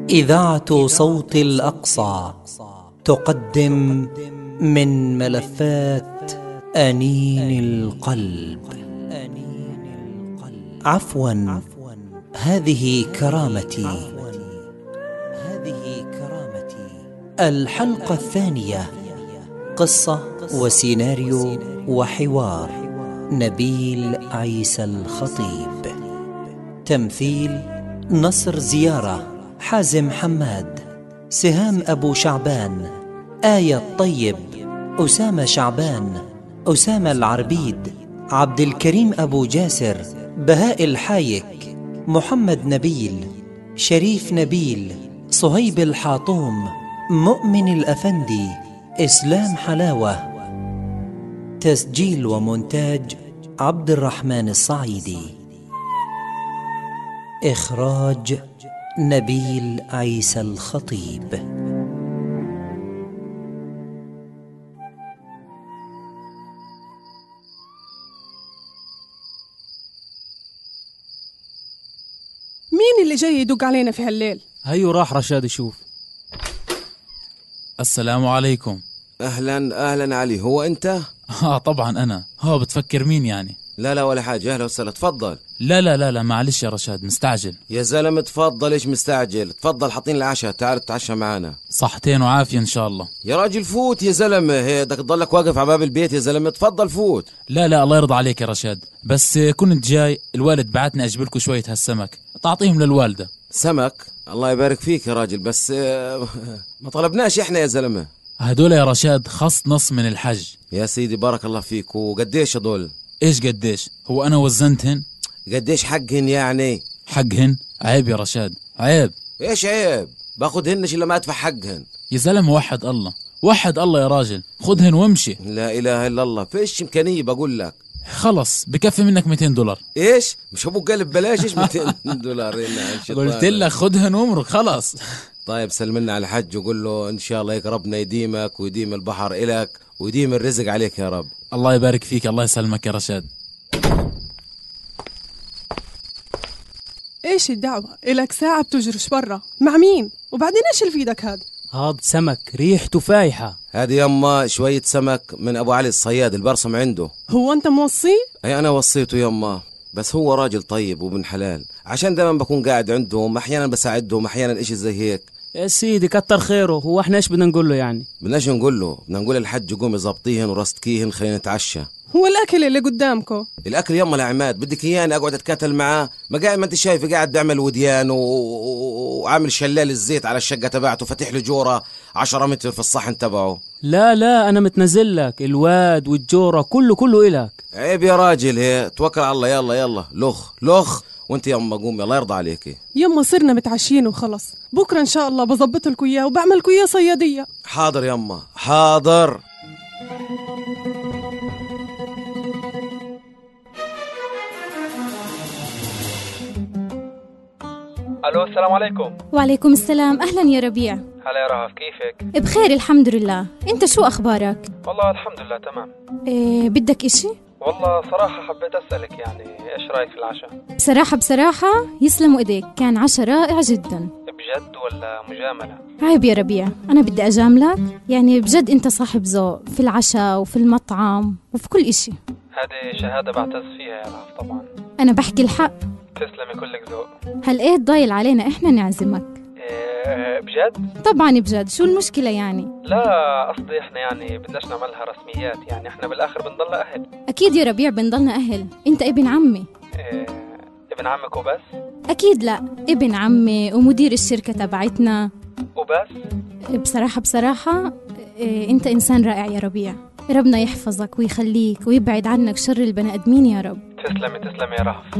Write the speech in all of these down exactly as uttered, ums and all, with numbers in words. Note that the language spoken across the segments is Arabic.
إذاعة صوت الأقصى تقدم من ملفات أنين القلب. عفوا، هذه كرامتي. الحلقة الثانية، قصة وسيناريو وحوار نبيل عيسى الخطيب. تمثيل: نصر زيارة، حازم حماد، سهام أبو شعبان، آية الطيب، أسامة شعبان، أسامة العربيد، عبد الكريم أبو جاسر، بهاء الحايك، محمد نبيل، شريف نبيل، صهيب الحاطوم، مؤمن الأفندي، إسلام حلاوة. تسجيل ومونتاج عبد الرحمن الصعيدي. إخراج نبيل عيسى الخطيب. مين اللي جاي يدق علينا في هالليل؟ هيو راح رشاد يشوف. السلام عليكم. أهلا أهلا علي، هو أنت؟ اه طبعا أنا. هو بتفكر مين يعني؟ لا لا ولا حاجة، أهلا وسهلا، تفضل. لا لا لا لا معلش يا رشاد، مستعجل. يا زلمة تفضل، إيش مستعجل؟ تفضل، حاطين العشاء، تعال تتعشى معانا. صحتين وعافية إن شاء الله. يا راجل فوت يا زلمة، هي بدك تضلك واقف على باب البيت يا زلمة؟ تفضل فوت. لا لا الله يرضى عليك يا رشاد، بس كنت جاي الوالد بعتني أجيب لكم شوية هالسمك تعطيهم للوالدة. سمك؟ الله يبارك فيك يا راجل، بس ما طلبناش إحنا يا زلمة. هدول يا رشاد خص نص من الحج. يا سيدي بارك الله فيك. وقديش هدول؟ إيش قديش؟ هو أنا وزنتهن؟ قديش حقهن يعني؟ حقهن؟ عيب يا رشاد، عيب. إيش عيب؟ باخدهنش إلا ما أدفع حقهن. يا زلمة وحد الله، وحد الله يا راجل، خدهن وامشي. لا إله إلا الله، فيش إمكانية بقول لك. خلص بكفي منك مئتين دولار. ايش؟ مش ابوك قال ببلاش؟ ايش مئتين دولار؟ قلت لك خدهن وامرك خلاص. طيب سلمنا على الحج وقول له ان شاء الله هيك ربنا يديمك ويديم البحر إلك ويديم الرزق عليك يا رب. الله يبارك فيك، الله يسلمك يا رشاد. ايش الدعوة؟ إلك ساعة بتجرش برا مع مين؟ وبعدين ايش اللي في ايدك هاد؟ هاد سمك ريحته فايحة. هذه يما شوية سمك من ابو علي الصياد البرسم عنده. هو انت موصيه؟ اي انا وصيته يما، بس هو راجل طيب وابن حلال، عشان دائما بكون قاعد عندهم، احيانا بساعدهم، احيانا اشي زي هيك. يا سيدي كتر خيره، هو احنا ايش بدنا نقول له يعني؟ بدناش نقول له، بدنا نقول الحج قوم يظبطيهن ورستكيهن، خلينا نتعشى. هو الأكل اللي قدامكم. الأكل يما العماد، بدك إياني أقعد أتكاتل معاه؟ ما قاعد، ما أنت شايف قاعد بعمل وديان و... وعامل شلال الزيت على الشقة تبعته، فتح له جورة عشرة متر في الصحن تبعه. لا لا أنا متنزل لك الواد والجورة كله كله إلك. عيب يا راجل، هي توكل على الله. يلا يلا لخ لخ، وانت يما قومي الله يرضى عليكي. يما صرنا متعشين وخلص، بكرة إن شاء الله بظبط لكم إياه وبعمل لكم إياه صيادية. حاضر يما حاضر. الو السلام عليكم. وعليكم السلام، اهلا يا ربيع. هلا يا رهف، كيفك؟ بخير الحمد لله، انت شو اخبارك؟ والله الحمد لله تمام. إيه بدك اشي؟ والله صراحة حبيت اسألك يعني ايش رايك في العشاء؟ بصراحة بصراحة يسلموا ايديك، كان عشاء رائع جدا. بجد ولا مجاملة؟ عيب يا ربيع، انا بدي اجاملك؟ يعني بجد انت صاحب ذوق في العشاء وفي المطعم وفي كل اشي. هذه شهادة بعتز فيها يا رهف طبعا. انا بحكي الحق. تسلمي كلك ذوق. هل ايه ضايل علينا احنا نعزمك؟ إيه بجد؟ طبعا بجد، شو المشكلة يعني؟ لا قصدي احنا يعني بدناش نعملها رسميات، يعني احنا بالاخر بنضل اهل. اكيد يا ربيع بنضلنا اهل، انت ابن عمي. إيه ابن عمك وبس؟ اكيد لا، ابن عمي ومدير الشركة تبعتنا وبس. بصراحة بصراحة إيه انت انسان رائع يا ربيع، ربنا يحفظك ويخليك ويبعد عنك شر البني ادمين يا رب. تسلمي تسلمي يا رهف.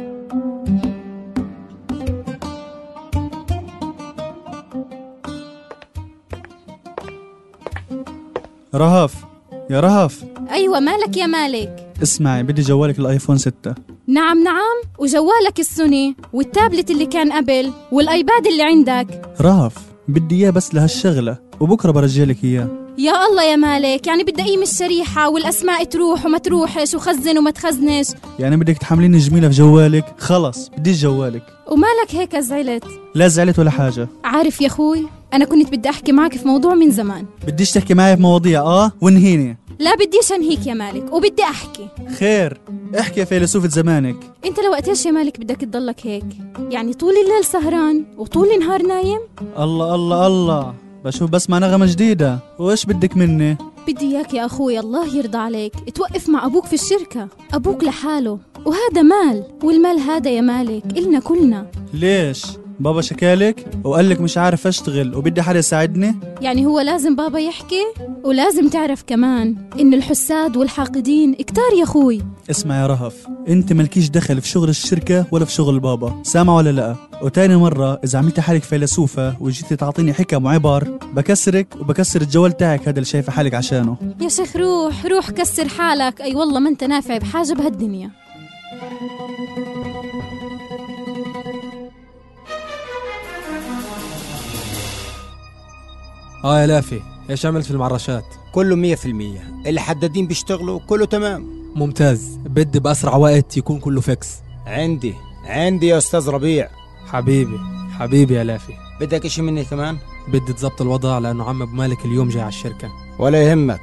رهف يا رهف. أيوة مالك يا مالك؟ اسمعي، بدي جوالك الآيفون ستة. نعم نعم، وجوالك السوني والتابلت اللي كان قبل والآيباد اللي عندك. رهف بدي إياه بس لهالشغلة، وبكرة برجع لك إياه. يا الله يا مالك، يعني بدي أقيم الشريحة والأسماء تروح وما تروحش وخزن وما تخزنش. يعني بدك تحمليني جميلة في جوالك؟ خلص بديش جوالك. ومالك هيك زعلت؟ لا زعلت ولا حاجة. عارف يا أخوي، أنا كنت بدي أحكي معك في موضوع من زمان. بديش تحكي معي في مواضيع آه وانهيني؟ لا بديش أنهيك يا مالك، وبدي أحكي. خير احكي يا فيلسوفة زمانك. أنت لو قتاش يا مالك بدك تضلك هيك؟ يعني طول الليل سهران وطول النهار نايم؟ الله الله الله، بشوف بسمع نغمة جديدة. وإيش بدك مني؟ بدي إياك يا أخوي الله يرضى عليك توقف مع أبوك في الشركة. أبوك لحاله وهذا مال، والمال هذا يا مالك إلنا كلنا. ليش؟ بابا شكالك وقال لك مش عارف أشتغل وبدي حدا يساعدني؟ يعني هو لازم بابا يحكي؟ ولازم تعرف كمان إن الحساد والحاقدين كتار يا أخوي. اسمع يا رهف، انت ملكيش دخل في شغل الشركة ولا في شغل بابا، سامع ولا لا؟ وتاني مرة إذا عملت حالك فيلسوفة وجيتي تعطيني حكم وعبر بكسرك وبكسر الجوال تاعك هذا اللي شايفة حالك عشانه. يا شيخ روح روح كسر حالك، أي والله ما أنت نافع بحاجة بهالدنيا. اه يا لافي، ايش عملت في المعرشات؟ كله مية في المية، اللي حدادين بيشتغلوا كله تمام. ممتاز، بدي بأسرع وقت يكون كله فيكس. عندي عندي يا أستاذ ربيع. حبيبي حبيبي يا لافي. بدك اشي مني كمان؟ بدي تظبط الوضع لأنه عم أبو مالك اليوم جاي على الشركة. ولا يهمك.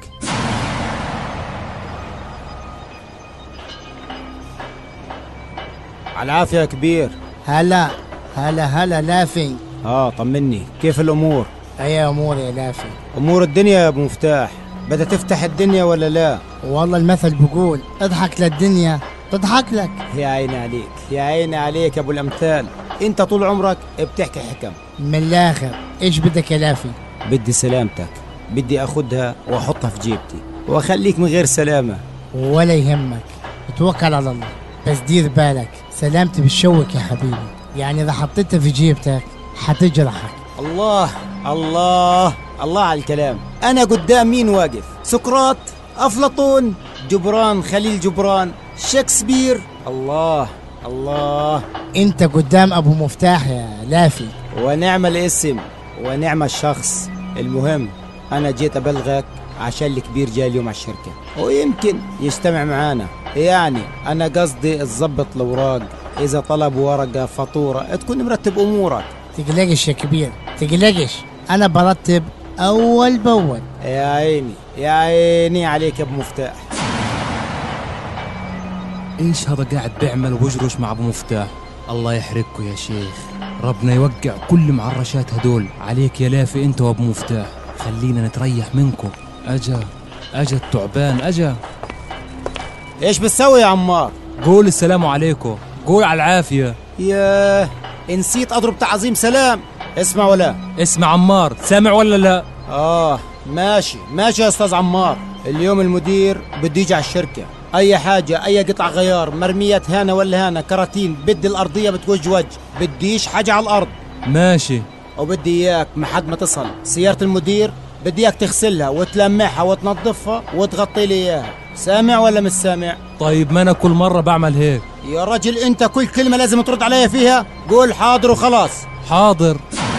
على العافية يا كبير. هلا هلا هلا لافي. اه طمني، كيف الأمور؟ اي امور يا لافي؟ امور الدنيا يا ابو مفتاح، بدها تفتح الدنيا ولا لا؟ والله المثل بقول اضحك للدنيا تضحك لك. يا عيني عليك يا عيني عليك يا ابو الامثال، انت طول عمرك بتحكي حكم. من الاخر ايش بدك يا لافي؟ بدي سلامتك، بدي اخدها واحطها في جيبتي واخليك من غير سلامة. ولا يهمك، توكل على الله، بس دير بالك سلامتي بالشوك يا حبيبي، يعني اذا حطيتها في جيبتك حتجرحك. الله الله الله على الكلام. أنا قدام مين واقف؟ سقراط، أفلاطون، جبران خليل جبران، شكسبير. الله الله، أنت قدام أبو مفتاح يا لافي. ونعم الاسم ونعم الشخص. المهم أنا جيت أبلغك عشان الكبير جاي اليوم على الشركة ويمكن يجتمع معانا. يعني أنا قصدي تظبط الأوراق، إذا طلبوا ورقة فاتورة تكون مرتب أمورك. تقلقش يا كبير تقلقش، أنا برتب أول بأول. يا عيني يا عيني عليك يا أبو مفتاح. إيش هذا قاعد بيعمل وبجرش مع أبو مفتاح؟ الله يحرقكوا يا شيخ، ربنا يوقع كل معرشات هدول عليك يا لافي أنت وأبو مفتاح. خلينا نتريح منكم. أجا أجا التعبان أجا. إيش بتسوي يا عمار؟ قول السلام عليكم، قول على العافية. ياه نسيت أضرب تعظيم سلام. اسمع ولا اسمع عمار، سامع ولا لا؟ آه ماشي ماشي يا أستاذ عمار. اليوم المدير بده يجي على الشركة، أي حاجة أي قطع غيار مرميات هنا ولا هنا كراتين، بدي الأرضية بتوج وجه، بديش حاجة على الأرض. ماشي. وبدي إياك محد ما تصل سيارة المدير بدي إياك تغسلها وتلمعها وتنظفها وتغطي لي إياها. سامع ولا مش سامع؟ طيب ما أنا كل مرة بعمل هيك. يا رجل أنت كل كلمة لازم ترد عليا فيها. قول حاضر وخلاص. حاضر.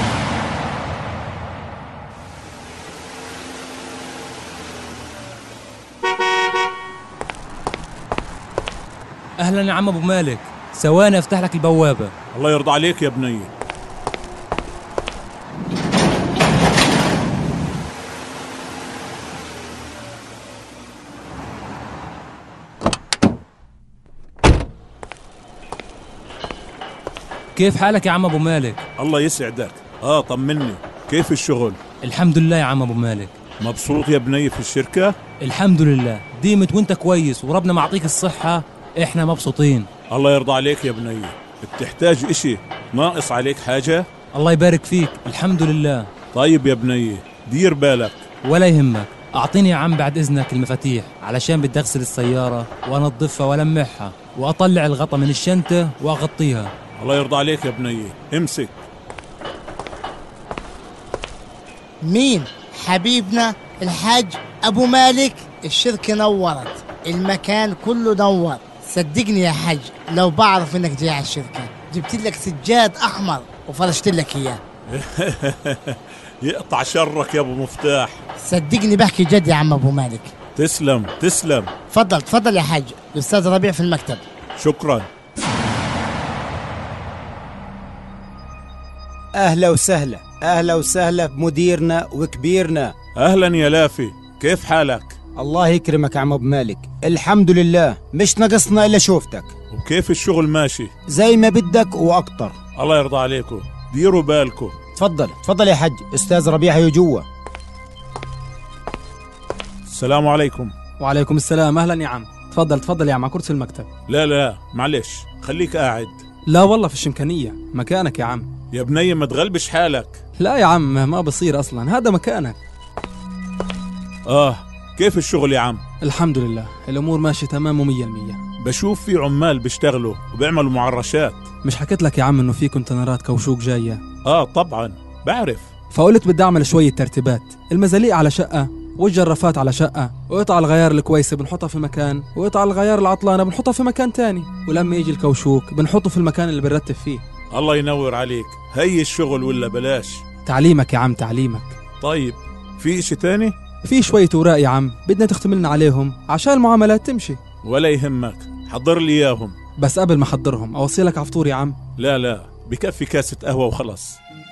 أهلا يا عم أبو مالك، ثواني أفتح لك البوابة. الله يرضى عليك يا بني. كيف حالك يا عم أبو مالك؟ الله يسعدك. آه طمني، كيف الشغل؟ الحمد لله يا عم أبو مالك. مبسوط يا بني في الشركة؟ الحمد لله، ديمت وانت كويس وربنا معطيك الصحة، احنا مبسوطين. الله يرضى عليك يا بني. بتحتاج اشي؟ ناقص عليك حاجة؟ الله يبارك فيك، الحمد لله. طيب يا بني دير بالك. ولا يهمك، اعطيني يا عم بعد اذنك المفاتيح علشان بدي اغسل السيارة وانظفها والمعها واطلع الغطا من الشنطة واغطيها. الله يرضى عليك يا بني، امسك. مين؟ حبيبنا الحاج أبو مالك. الشركة نورت، المكان كله نور. صدقني يا حاج لو بعرف انك جاي على الشركة جبت لك سجاد أحمر وفرشت لك إياه. يقطع شرك يا ابو مفتاح. صدقني بحكي جد يا عم ابو مالك. تسلم تسلم. تفضل تفضل يا حاج، الاستاذ ربيع في المكتب. شكرا. اهلا وسهلا اهلا وسهلا بمديرنا وكبيرنا. اهلا يا لافي، كيف حالك؟ الله يكرمك يا عم ابو مالك، الحمد لله، مش ناقصنا الا شوفتك. وكيف الشغل ماشي؟ زي ما بدك واكتر. الله يرضى عليكم، ديروا بالكم. تفضل تفضل يا حج، استاذ ربيع هي جوا. السلام عليكم. وعليكم السلام. اهلا يا عم، تفضل تفضل يا عم، على كرسي المكتب. لا لا معلش، خليك قاعد. لا والله فيش امكانيه، مكانك يا عم. يا بني ما تغلبش حالك. لا يا عم ما بصير اصلا، هذا مكانك. اه كيف الشغل يا عم؟ الحمد لله الامور ماشيه تمام ومية المية. بشوف في عمال بيشتغلوا وبيعملوا معرشات. مش حكيت لك يا عم انه في كونتينرات كوشوك جايه؟ اه طبعا بعرف. فقلت بدي اعمل شويه ترتيبات، المزاليق على شقه والجرافات على شقه، وقطع الغيار الكويسه بنحطها في مكان، وقطع الغيار العطلانه بنحطها في مكان تاني، ولما يجي الكوشوك بنحطه في المكان اللي بنرتب فيه. الله ينور عليك، هي الشغل ولا بلاش؟ تعليمك يا عم تعليمك. طيب في اشي تاني؟ في شويه اوراق يا عم بدنا تختملنا عليهم عشان المعاملات تمشي. ولا يهمك، حضر لي اياهم. بس قبل ما احضرهم اوصيلك على فطور يا عم. لا لا بكفي كاسة قهوة وخلص.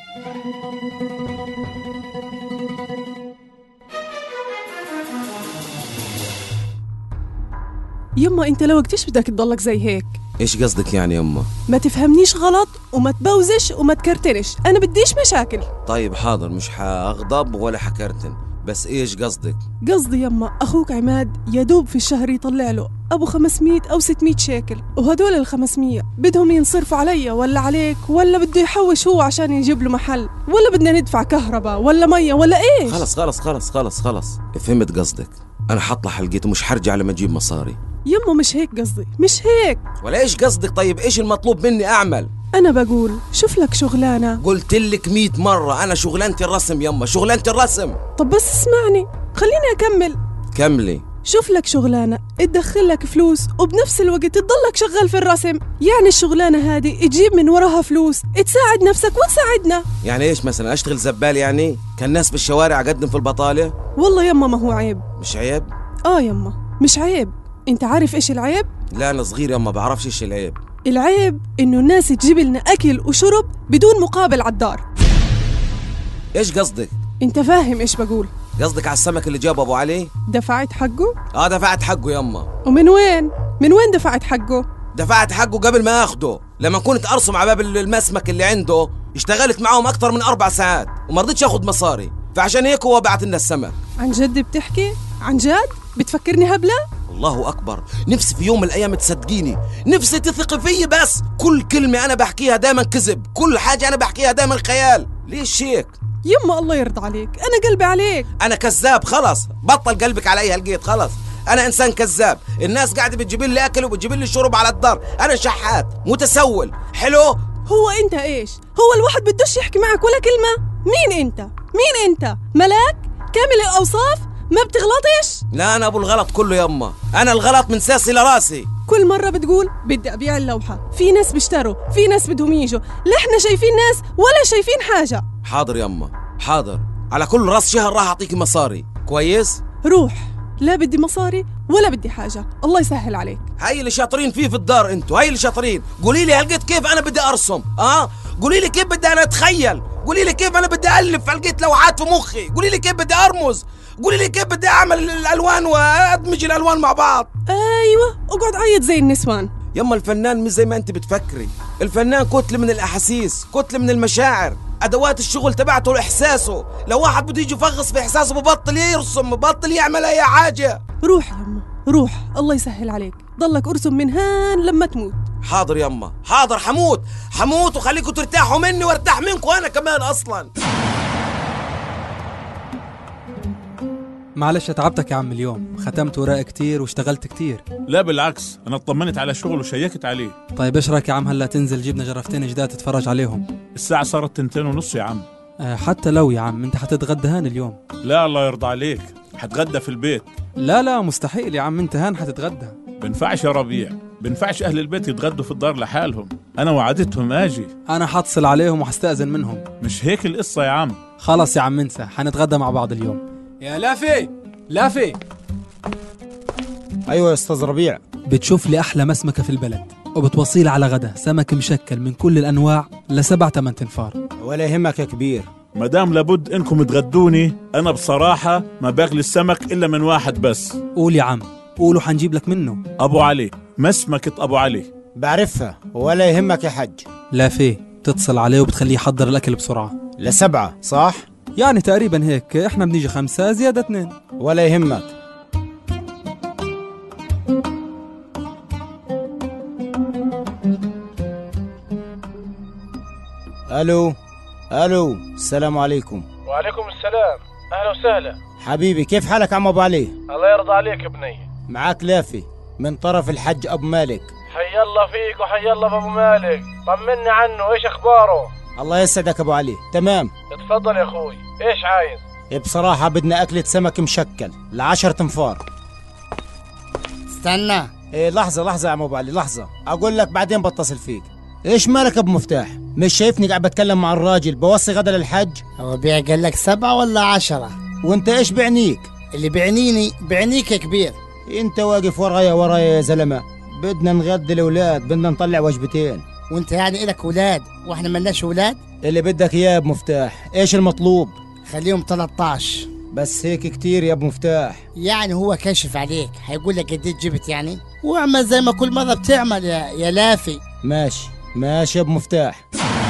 يما انت لو وقتيش بدك تضلك زي هيك؟ ايش قصدك يعني يما؟ ما تفهمنيش غلط وما تبوزش وما تكرتنش، انا بديش مشاكل. طيب حاضر، مش حاغضب ولا حكرتن، بس ايش قصدك؟ قصدي يما اخوك عماد يدوب في الشهر يطلع له ابو خمسمية او ستمية شيكل، وهدول الخمسمية بدهم ينصرفوا علي ولا عليك، ولا بده يحوش هو عشان يجيب له محل، ولا بدنا ندفع كهرباء ولا مية ولا ايش؟ خلص خلص خلص خلص خلص فهمت قصدك. انا حطلع حلقته ومش حرجع لما اجيب مصاري. يما مش هيك قصدي، مش هيك. ولا ايش قصدك؟ طيب ايش المطلوب مني اعمل؟ انا بقول شوف لك شغلانه. قلت لك مية مره انا شغلانتي الرسم يما، شغلانتي الرسم. طب بس اسمعني خليني اكمل. كملي. شوف لك شغلانه تدخل لك فلوس وبنفس الوقت تضلك شغال في الرسم، يعني الشغلانه هذه تجيب من وراها فلوس تساعد نفسك وتساعدنا. يعني ايش مثلا اشتغل زبال؟ يعني كالناس بالشوارع اقدم في البطاله؟ والله يما ما هو عيب. مش عيب؟ اه يما مش عيب. انت عارف ايش العيب؟ لا انا صغير يما بعرفش ايش العيب. العيب انه الناس تجيب لنا اكل وشرب بدون مقابل على الدار. ايش قصدك؟ انت فاهم ايش بقول؟ قصدك على السمك اللي جابه ابو علي؟ دفعت حقه؟ اه دفعت حقه يما. ومن وين؟ من وين دفعت حقه؟ دفعت حقه قبل ما اخده، لما كنت ارسم على باب المسمك اللي عنده، اشتغلت معاهم اكثر من اربع ساعات وما رضيتش اخذ مصاري، فعشان هيك هو بعت لنا السمك. عن جد بتحكي؟ عن جد؟ بتفكرني هبله؟ الله اكبر، نفسي في يوم من الايام تصدقيني، نفسي تثقي فيي، بس كل كلمه انا بحكيها دائما كذب، كل حاجه انا بحكيها دائما خيال. ليش هيك؟ يما الله يرضى عليك، انا قلبي عليك. انا كذاب خلص، بطل قلبك علي هالقيت خلص. انا انسان كذاب، الناس قاعده بتجيب لي اكل وبتجيب لي شرب على الدار، انا شحات متسول. حلو؟ هو انت ايش؟ هو الواحد بدوش يحكي معك ولا كلمه؟ مين انت؟ مين انت؟ ملاك؟ كامل الاوصاف؟ ما بتغلطش؟ لا انا ابو الغلط كله يما، انا الغلط من ساسي لراسي. كل مرة بتقول بدي أبيع اللوحة، في ناس بيشتروا، في ناس بدهم يجوا، لا احنا شايفين ناس ولا شايفين حاجة. حاضر يما حاضر، على كل راس شهر راح أعطيك مصاري، كويس؟ روح، لا بدي مصاري ولا بدي حاجة، الله يسهل عليك. هاي اللي شاطرين فيه في الدار انتوا، هاي اللي شاطرين. قولي لي هلقيت كيف أنا بدي أرسم، اه؟ قولي لي كيف بدي أنا أتخيل، قولي لي كيف أنا بدي ألف، هلقيت لوحات في مخي، قولي لي كيف بدي أرمز، قولي لي كيف بدي أعمل الألوان وأدمج الألوان مع بعض. أيوة، اقعد عيط زي النسوان. يما الفنان مش زي ما أنت بتفكري، الفنان كتلة من الأحاسيس، كتلة من المشاعر، أدوات الشغل تبعته إحساسه. لو واحد بده يجي يفغص في إحساسه ببطل يرسم، ببطل يعمل أي حاجة. روح يما روح، الله يسهل عليك، ضلك أرسم من هان لما تموت. حاضر يما حاضر، حموت حموت وخليكم ترتاحوا مني وارتاح منكم أنا كمان أصلا. معلش تعبتك يا عم، اليوم ختمت وراء كتير واشتغلت كتير. لا بالعكس، أنا اطمنت على شغل وشيكت عليه. طيب ايش رايك يا عم هلا تنزل جبنا جرفتين جداد تتفرج عليهم؟ الساعة صارت تنتين ونص يا عم. أه حتى لو يا عم انت حتتغدى هان اليوم. لا الله يرضى عليك، حتغدى في البيت. لا لا مستحيل يا عم، انت هان حتتغدى. بنفعش يا ربيع، بنفعش أهل البيت يتغدوا في الدار لحالهم، أنا وعدتهم أجي. أنا حتصل عليهم وحستأذن منهم. مش هيك القصة يا عم. خلاص يا عم انسى، حنتغدى مع بعض اليوم. يا لافي لافي. أيوة يا أستاذ ربيع. بتشوف لي أحلى مسمكة في البلد وبتوصيل على غدا سمك مشكل من كل الأنواع لسبع تمن تنفار. ولا يهمك يا كبير. مدام لابد إنكم تغدوني، أنا بصراحة ما باغلي السمك إلا من واحد بس. قول يا عم قولوا حنجيب لك منه. أبو علي، مسمكة أبو علي. بعرفها ولا يهمك يا حج. لافي تتصل عليه وبتخليه يحضر الأكل بسرعة. لسبعة صح؟ يعني تقريبا هيك، احنا بنيجي خمسة زيادة اثنين. ولا يهمك. الو الو السلام عليكم. وعليكم السلام، اهلا وسهلا حبيبي. كيف حالك عم ابو علي؟ الله يرضى عليك يا بني. معاك لافي من طرف الحج ابو مالك. حي الله فيك وحي الله بابو مالك، طمني عنه، ايش اخباره؟ الله يسعدك ابو علي. تمام. اتفضل يا اخوي، ايش عايز؟ بصراحة بدنا أكلة سمك مشكل لعشر تنفار. استنى. إيه لحظة لحظة يا عم ابو علي، لحظة أقول لك بعدين بتصل فيك. إيش مالك أبو مفتاح؟ مش شايفني قاعد بتكلم مع الراجل بوصي غدا للحج؟ ربيع قال لك سبعة ولا عشرة؟ وانت إيش بعنيك؟ اللي بعنيني بعنيك يا كبير. انت واقف ورايا ورايا يا زلمة. بدنا نغدي الأولاد، بدنا نطلع وجبتين. وانت يعني إلك أولاد واحنا ملناش أولاد؟ اللي بدك إياه يا أبو مفتاح. إيش المطلوب؟ خليهم ثلاثة عشر. بس هيك كتير يا أبو مفتاح. يعني هو كاشف عليك، هيقول لك قد ايه جبت يعني؟ واعمل زي ما كل مرة بتعمل يا يا لافي. ماشي ماشي يا أبو مفتاح.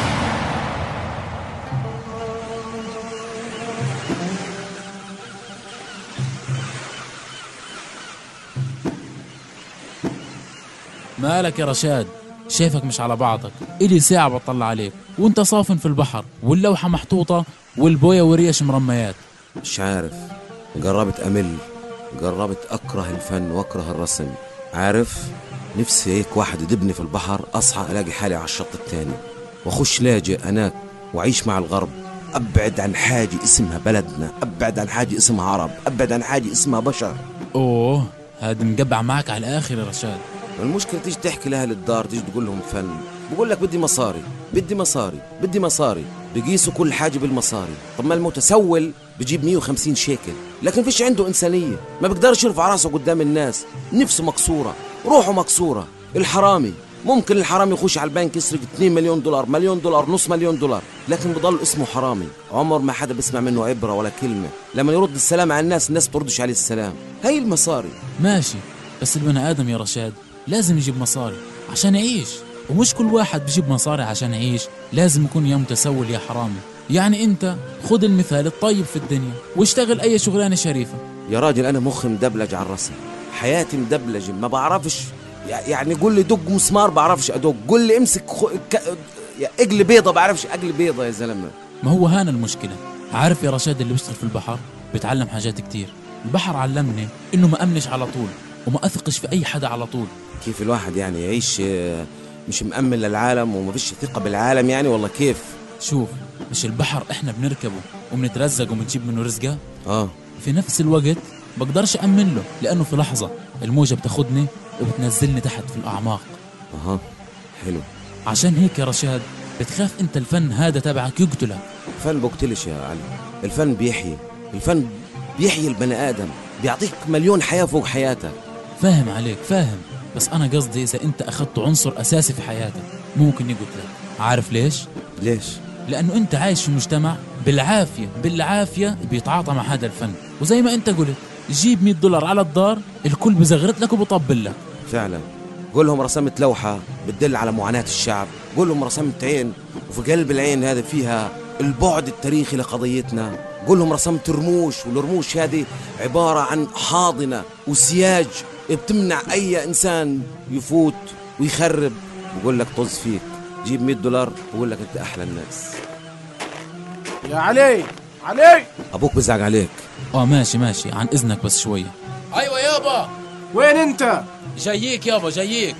مالك يا رشاد؟ شايفك مش على بعضك، إلي ساعة بطلع عليك وانت صافن في البحر واللوحة محطوطة والبوية وريش مرميات. مش عارف، قربت أمل، قربت أكره الفن وأكره الرسم. عارف، نفسي هيك واحد يدبني في البحر، أصحى ألاقي حالي على الشط التاني وأخش لاجئ هناك وأعيش مع الغرب، أبعد عن حاجة اسمها بلدنا، أبعد عن حاجة اسمها عرب، أبعد عن حاجة اسمها بشر. أوه هاد مقبع معك على الآخر يا رشاد. المشكلة تيجي تحكي لأهل الدار، تيجي تقول لهم فن، بقول لك بدي مصاري بدي مصاري بدي مصاري، بيقيسوا كل حاجة بالمصاري. طب ما المتسول بيجيب مية وخمسين شيكل، لكن فيش عنده إنسانية، ما بيقدرش يرفع راسه قدام الناس، نفسه مكسورة، روحه مكسورة. الحرامي ممكن الحرامي يخش على البنك يسرق اثنين مليون دولار، مليون دولار، نص مليون دولار، لكن بضل اسمه حرامي، عمر ما حدا بيسمع منه عبرة ولا كلمة. لما يرد السلام على الناس، الناس بتردش عليه السلام. هاي المصاري. ماشي، بس البني آدم يا رشاد لازم يجيب مصاري عشان يعيش، ومش كل واحد بيجيب مصاري عشان يعيش لازم يكون يا متسول يا حرامي. يعني انت خد المثال الطيب في الدنيا واشتغل اي شغلانة شريفة. يا راجل انا مخي مدبلج على الرسم، حياتي مدبلجة، ما بعرفش. يعني قول لي دق مسمار بعرفش ادق، قول لي امسك خو... ك... اقلي بيضة بعرفش اقلي بيضة يا زلمة. ما هو هانا المشكلة. عارف يا رشاد، اللي بيشتغل في البحر بيتعلم حاجات كتير. البحر علمني انه ما امنش على طول وما اثقش في اي حدا على طول. كيف الواحد يعني يعيش مش مأمن للعالم وما فيش ثقة بالعالم يعني، والله كيف؟ شوف، مش البحر احنا بنركبه وبنترزق وبنجيب منه رزقه؟ اه. في نفس الوقت بقدرش أمن له، لأنه في لحظة الموجة بتاخدني وبتنزلني تحت في الأعماق. اها حلو. عشان هيك يا رشاد بتخاف انت الفن هذا تبعك يقتلك. الفن بقتلش يا علي، الفن بيحيي، الفن بيحيي البني آدم، بيعطيك مليون حياة فوق حياتك. فاهم عليك فاهم، بس أنا قصدي إذا أنت أخذت عنصر أساسي في حياتك ممكن يقتلك. عارف ليش؟ ليش؟ لأنه أنت عايش في مجتمع بالعافية بالعافية بيتعاطى مع هذا الفن، وزي ما أنت قلت جيب مية دولار على الدار الكل بزغرت لك وبطبل لك. فعلا. قول لهم رسمت لوحة بتدل على معاناة الشعب، قول لهم رسمت عين وفي قلب العين هذا فيها البعد التاريخي لقضيتنا، قول لهم رسمت رموش، والرموش هذه عبارة عن حاضنة وسياج بتمنع أي إنسان يفوت ويخرب. بقول لك طز فيك، جيب مية دولار وقول لك أنت أحلى الناس. يا علي علي، أبوك بزعق عليك. آه ماشي ماشي، عن إذنك بس شوية. أيوة يابا. وين أنت؟ جاييك يابا جاييك.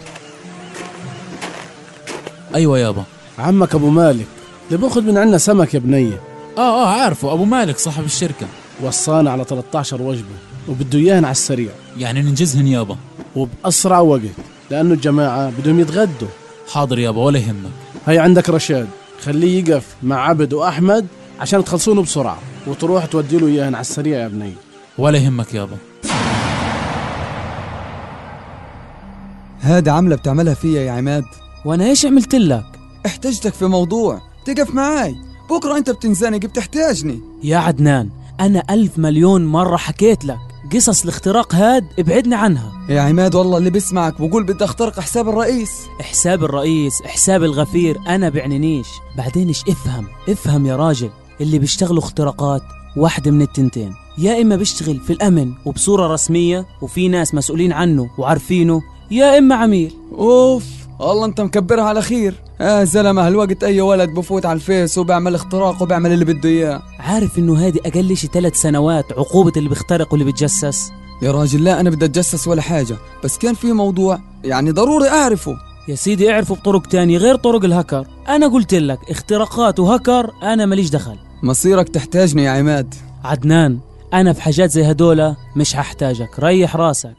أيوة يابا. عمك أبو مالك اللي بأخذ من عنا سمك يا بنية. آه آه عارفه، أبو مالك صاحب الشركة. وصانا على ثلاثة عشر وجبة وبده إياهن على السريع. يعني ننجزهن يابا وبأسرع وقت، لأنه الجماعة بدهم يتغدوا. حاضر يابا ولا يهمك. هي عندك رشاد، خليه يقف مع عبد وأحمد عشان تخلصونه بسرعة وتروح تودي له إياهن على السريع يا ابني. ولا يهمك يابا. هذا عملة بتعملها فيا يا عماد. وانا ايش عملت لك؟ احتجتك في موضوع تقف معاي، بكرة انت بتنزنق بتحتاجني. يا عدنان انا ألف مليون مرة حكيت لك قصص الاختراق هاد ابعدنا عنها. يا عماد والله اللي بيسمعك بقول بدي اخترق حساب الرئيس. حساب الرئيس حساب الغفير انا بعنينيش. بعدين ايش افهم افهم يا راجل، اللي بيشتغلوا اختراقات واحدة من التنتين، يا اما بيشتغل في الامن وبصورة رسمية وفي ناس مسؤولين عنه وعارفينه، يا اما عميل. اوف والله انت مكبرها على خير. اه زلمة هالوقت اي ولد بفوت على الفيس وبيعمل اختراق وبيعمل اللي بده اياه. عارف انه هذه اقل شي ثلاث سنوات عقوبة اللي بيخترق واللي بيتجسس. يا راجل لا انا بدي اتجسس ولا حاجة، بس كان في موضوع يعني ضروري اعرفه. يا سيدي اعرفه بطرق تانية غير طرق الهكر. انا قلت لك اختراقات وهكر انا ماليش دخل. مصيرك تحتاجني يا عماد. عدنان انا في حاجات زي هدولة مش هحتاجك، ريح راسك.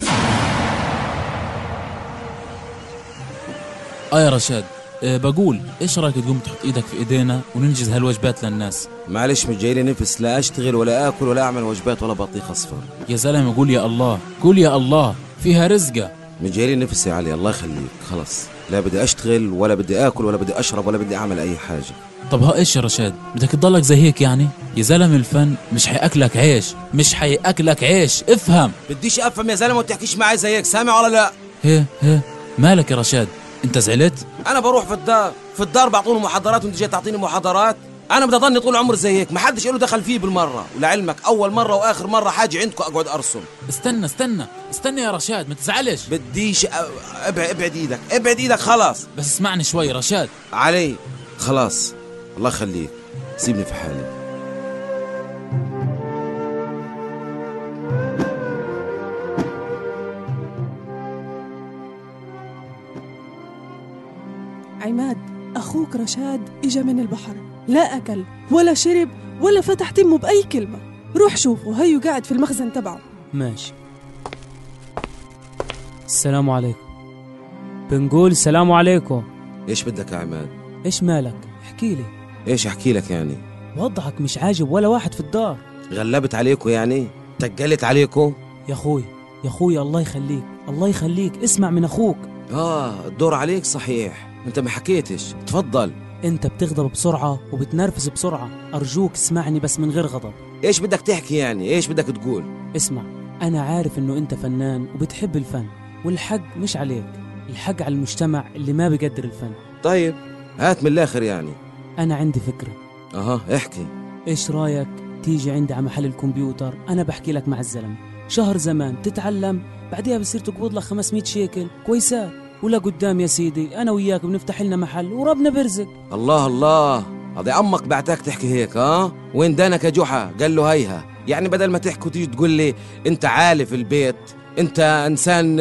اه يا رشاد، أه بقول ايش رايك تقوم تحط ايدك في ايدينا وننجز هالوجبات للناس؟ معلش مش جاي لي نفس لا اشتغل ولا اكل ولا اعمل وجبات ولا بطيخ اصفر. يا زلمه قول يا الله، قول يا الله، فيها رزقه. مش جاي لي نفس يا علي، الله يخليك. خلص لا بدي اشتغل ولا بدي اكل ولا بدي اشرب ولا بدي اعمل اي حاجه. طب ها ايش يا رشاد، بدك تضلك زي هيك يعني؟ يا زلمه الفن مش حياكلك عيش، مش حياكلك عيش، افهم. بديش افهم يا زلمه وتحكيش معي زي هيك، سامع ولا لا؟ هي هي مالك يا رشاد، انت زعلت؟ انا بروح في الدار في الدار بعطوني محاضرات وانت جاي تعطيني محاضرات؟ انا بدي اضلني طول عمري زي هيك، ما حدش له دخل فيه بالمره. ولعلمك اول مره واخر مره حاجه عندكم اقعد ارسم. استنى استنى استنى يا رشاد، ما تزعلش. بديش ابعد ابعد ايدك ابعد ايدك خلاص. بس اسمعني شوي رشاد. علي خلاص الله يخليك سيبني في حالي. عماد أخوك رشاد إجا من البحر، لا أكل ولا شرب ولا فتح تمه بأي كلمة. روح شوفه هيو قاعد في المخزن تبعه. ماشي. السلام عليكم. بنقول السلام عليكم. ايش بدك يا عماد؟ ايش مالك؟ احكي لي. ايش احكي لك يعني؟ وضعك مش عاجب ولا واحد في الدار. غلبت عليكم يعني؟ تقلت عليكم؟ يا اخوي يا اخوي الله يخليك الله يخليك اسمع من اخوك. اه الدور عليك صحيح، انت ما حكيتش. تفضل. انت بتغضب بسرعة وبتنرفز بسرعة، ارجوك اسمعني بس من غير غضب. ايش بدك تحكي يعني؟ ايش بدك تقول؟ اسمع، انا عارف انه انت فنان وبتحب الفن، والحق مش عليك، الحق على المجتمع اللي ما بيقدر الفن. طيب هات من الاخر يعني. انا عندي فكرة. اها احكي. ايش رايك تيجي عندي على محل الكمبيوتر، انا بحكي لك مع الزلمة، شهر زمان تتعلم، بعدها بصير تقبض لك خمسمية شيكل كويسات، ولا قدام يا سيدي انا وياك بنفتح لنا محل وربنا برزق. الله الله، هذا عمك بعتك تحكي هيك؟ ها وين دانك يا جحا؟ قال له هيها يعني، بدل ما تحكي وتيجي تقول لي انت عالي في البيت، انت انسان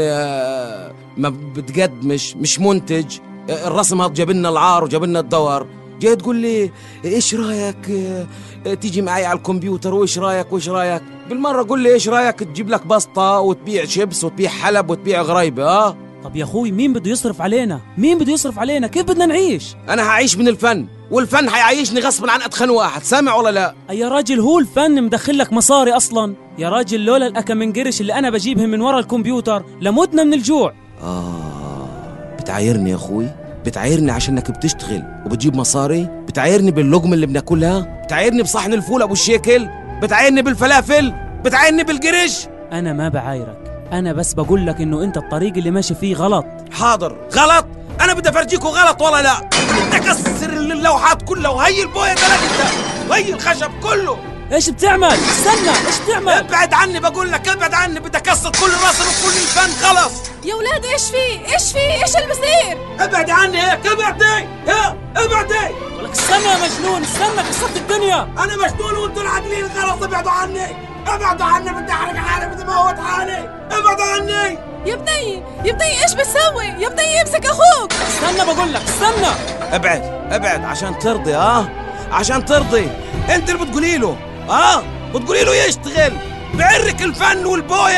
ما بتقدمش، مش منتج، الرسم هاد جاب لنا العار وجاب لنا الدور، جاي تقول لي ايش رايك تيجي معي على الكمبيوتر، وايش رايك وايش رايك؟ بالمره قول لي ايش رايك تجيب لك بسطه وتبيع شيبس وتبيع حلب وتبيع غريبه. ها طب يا اخوي مين بده يصرف علينا؟ مين بده يصرف علينا؟ كيف بدنا نعيش؟ انا هعيش من الفن، والفن هيعيشني غصبا عن اتخن واحد، سامع ولا لا؟ يا راجل هو الفن مدخل لك مصاري اصلا يا راجل، لولا الاكا من قرش اللي انا بجيبهم من ورا الكمبيوتر لمتنا من الجوع. اه بتعايرني يا اخوي؟ بتعايرني عشانك بتشتغل وبتجيب مصاري؟ بتعايرني باللقمه اللي بناكلها؟ بتعايرني بصحن الفول ابو الشيكل؟ بتعايرني بالفلافل؟ بتعايرني بالقرش؟ انا ما بعايرك، انا بس بقول لك انه انت الطريق اللي ماشي فيه غلط. حاضر غلط، انا بدي افرجيكوا غلط ولا لا؟ بدي اكسر اللوحات كلها وهي البويه ثلاثه وهي الخشب كله. ايش بتعمل؟ استنى، ايش بتعمل؟ ابعد عني بقول لك، ابعد عني، بدي اكسر كل راسه وكل الفن خلص. يا ولاد ايش في؟ ايش في؟ ايش اللي بصير؟ ابعد عني هيك، ابعدي ها ابعدي. ولك استنى يا مجنون، استنى كسرت الدنيا. انا مجنون وانتوا العادلين خلص، ابعدوا عني ابعدوا عني، بدي احرق حالي، بدي اموت حالي، ابعدوا عني. يا بني يا بني ايش بتسوي؟ يا بني امسك اخوك. استنى بقول لك استنى. ابعد ابعد عشان ترضي. ها عشان ترضي، انت اللي بتقولي له ها بتقولي له يشتغل، بعرك الفن والبويا،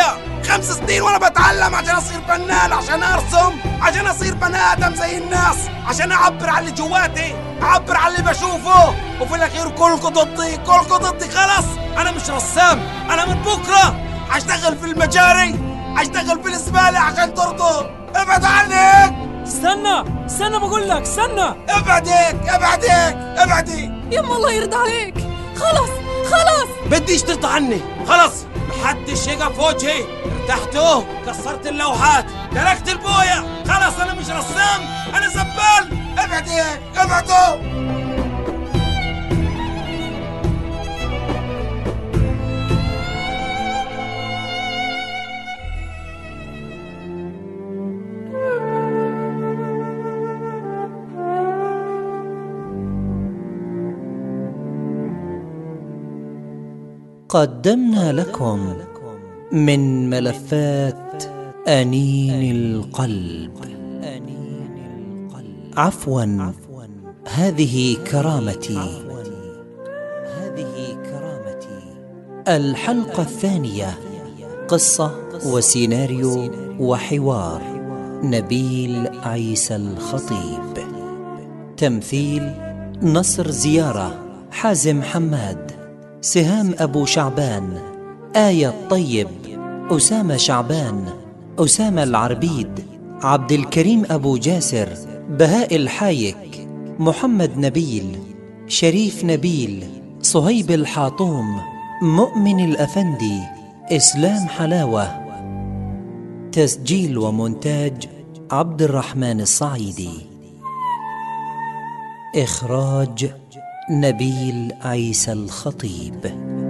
خمس سنين وانا بتعلم عشان اصير فنان، عشان ارسم، عشان اصير بني ادم زي الناس، عشان اعبر عن اللي جواتي، اعبر عن اللي بشوفه. وفي الاخير كلكم ضدي، كلكم ضدي. خلاص انا مش رسام، انا من بكره هشتغل في المجاري، هشتغل في الزباله عشان ترضوا. ابعد عنك. استنى استنى بقول لك استنى. ابعدك ابعدك ابعدي. يما الله يرضى عليك. خلص خلص بديش ترضى عني. خلص محدش يقف في وجهي. ارتحتوا، كسرت اللوحات، تركت البويه. خلاص انا مش رسام، انا زبال. ابعدك ابعدوا. قدمنا لكم من ملفات أنين القلب. عفوا، هذه كرامتي، هذه كرامتي. الحلقة الثانية، قصة وسيناريو وحوار نبيل عيسى الخطيب. تمثيل نصر زيارة، حازم حماد، سهام أبو شعبان، آية الطيب، أسامة شعبان، أسامة العربيد، عبد الكريم أبو جاسر، بهاء الحايك، محمد نبيل، شريف نبيل، صهيب الحاطوم، مؤمن الأفندي، إسلام حلاوة. تسجيل ومونتاج عبد الرحمن الصعيدي. إخراج نبيل عيسى الخطيب.